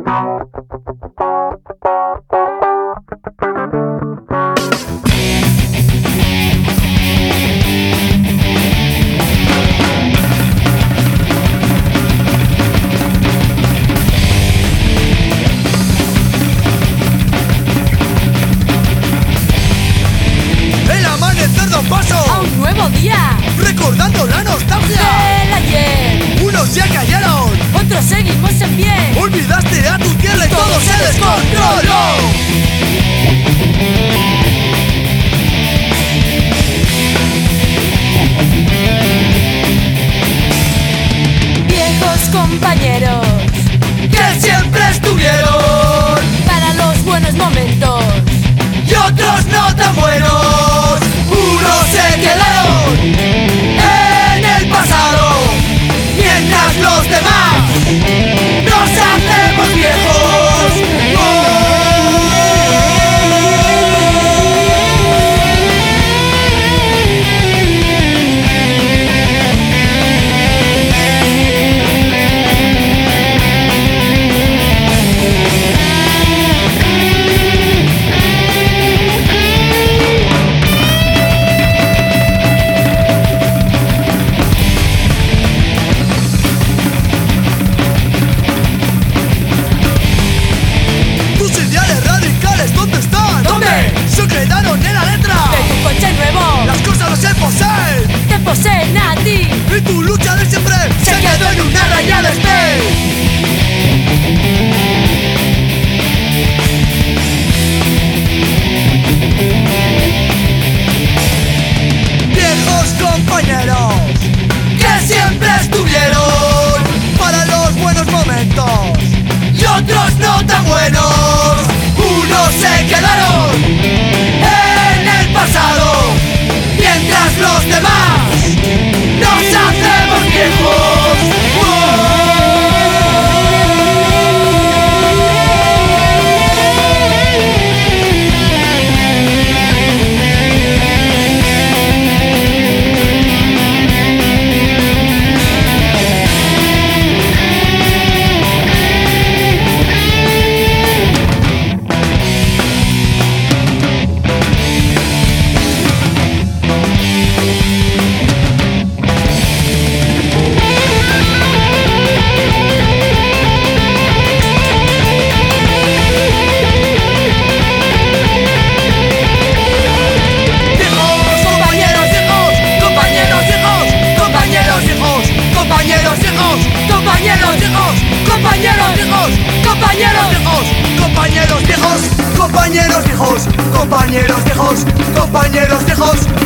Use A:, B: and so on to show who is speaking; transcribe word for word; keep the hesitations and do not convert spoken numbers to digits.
A: Paso
B: a un nuevo día,
A: recordando la nostalgia
B: del ayer.
A: Unos ya callaron,
B: otros seguimos en pie.
A: Olvidaste a tu tierra y todo, todo se descontroló.
B: Viejos compañeros
A: que siempre estuvieron
B: para los buenos momentos
A: y otros no tan buenos. Unos se quedaron en el pasado, mientras los demás nos hacemos viejos. ¡Oh! Se quedaron en la letra
B: de tu coche nuevo.
A: Las cosas no se poseen,
B: te poseen a ti.
A: Y tu lucha de siempre se, se quedó en una raya de space. Viejos compañeros que siempre estuvieron para los buenos momentos y otros no tan buenos. Unos se quedaron en el pasado, mientras los demás nos hacemos viejos. ¡Oh! Compañeros viejos, compañeros viejos, compañeros viejos, compañeros viejos.